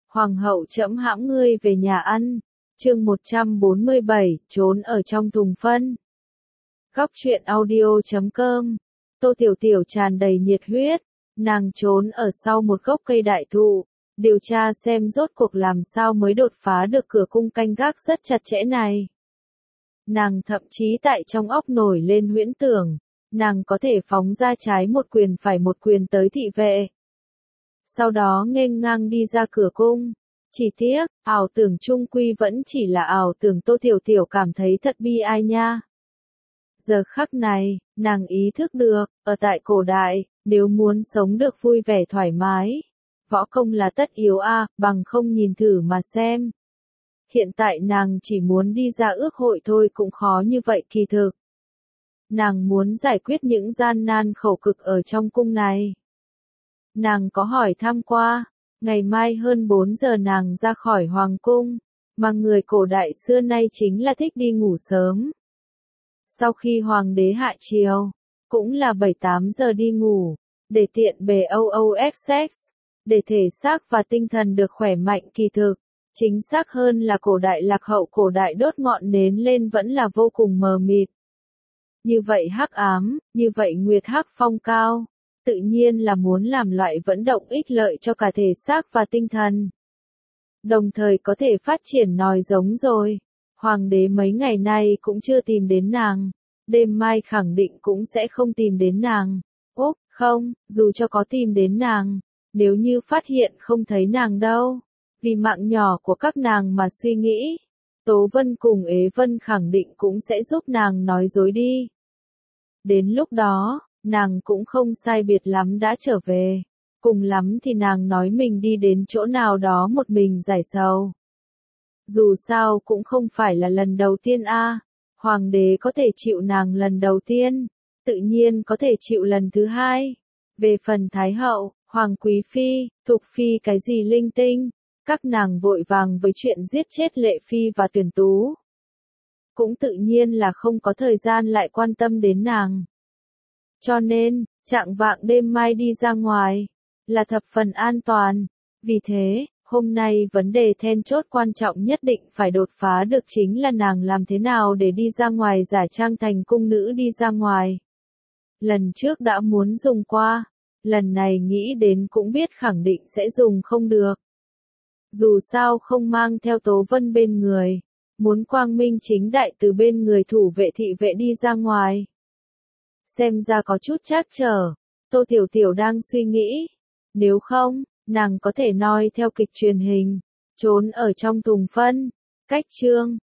Hoàng hậu trẫm hãm ngươi về nhà ăn. Chương 147, trốn ở trong thùng phân. Góc truyện audio.com. Tô Tiểu Tiểu tràn đầy nhiệt huyết, nàng trốn ở sau một gốc cây đại thụ, điều tra xem rốt cuộc làm sao mới đột phá được cửa cung canh gác rất chặt chẽ này. Nàng thậm chí tại trong óc nổi lên huyễn tưởng, nàng có thể phóng ra trái một quyền phải một quyền tới thị vệ. Sau đó nghênh ngang đi ra cửa cung. Chỉ tiếc, ảo tưởng chung quy vẫn chỉ là ảo tưởng. Tô Tiểu Tiểu cảm thấy thật bi ai nha. Giờ khắc này, nàng ý thức được, ở tại cổ đại, nếu muốn sống được vui vẻ thoải mái, võ công là tất yếu bằng không nhìn thử mà xem. Hiện tại nàng chỉ muốn đi ra ước hội thôi cũng khó như vậy kỳ thực. Nàng muốn giải quyết những gian nan khổ cực ở trong cung này. Nàng có hỏi thăm qua, ngày mai hơn 4 giờ nàng ra khỏi hoàng cung, mà người cổ đại xưa nay chính là thích đi ngủ sớm. Sau khi hoàng đế hạ chiều, cũng là 7-8 giờ đi ngủ, để tiện bề OOXX, để thể xác và tinh thần được khỏe mạnh kỳ thực. Chính xác hơn là cổ đại lạc hậu, cổ đại đốt ngọn nến lên vẫn là vô cùng mờ mịt. Như vậy hắc ám, như vậy nguyệt hắc phong cao, tự nhiên là muốn làm loại vận động ích lợi cho cả thể xác và tinh thần. Đồng thời có thể phát triển nòi giống rồi. Hoàng đế mấy ngày nay cũng chưa tìm đến nàng, đêm mai khẳng định cũng sẽ không tìm đến nàng. Không, dù cho có tìm đến nàng, nếu như phát hiện không thấy nàng đâu, vì mạng nhỏ của các nàng mà suy nghĩ, Tố Vân cùng Ế Vân khẳng định cũng sẽ giúp nàng nói dối đi. Đến lúc đó, nàng cũng không sai biệt lắm đã trở về, cùng lắm thì nàng nói mình đi đến chỗ nào đó một mình giải sầu. Dù sao cũng không phải là lần đầu tiên hoàng đế có thể chịu nàng lần đầu tiên, tự nhiên có thể chịu lần thứ hai. Về phần Thái hậu, Hoàng Quý Phi, Thục Phi cái gì linh tinh, các nàng vội vàng với chuyện giết chết Lệ Phi và Tuyển Tú. Cũng tự nhiên là không có thời gian lại quan tâm đến nàng. Cho nên, chạng vạng đêm mai đi ra ngoài, là thập phần an toàn. Vì thế, hôm nay vấn đề then chốt quan trọng nhất định phải đột phá được chính là nàng làm thế nào để đi ra ngoài giả trang thành cung nữ đi ra ngoài. Lần trước đã muốn dùng qua, lần này nghĩ đến cũng biết khẳng định sẽ dùng không được. Dù sao không mang theo Tố Vân bên người, muốn quang minh chính đại từ bên người thủ vệ thị vệ đi ra ngoài. Xem ra có chút trắc trở, Tô Tiểu Tiểu đang suy nghĩ, nếu không, nàng có thể noi theo kịch truyền hình, trốn ở trong thùng phân. Cách chương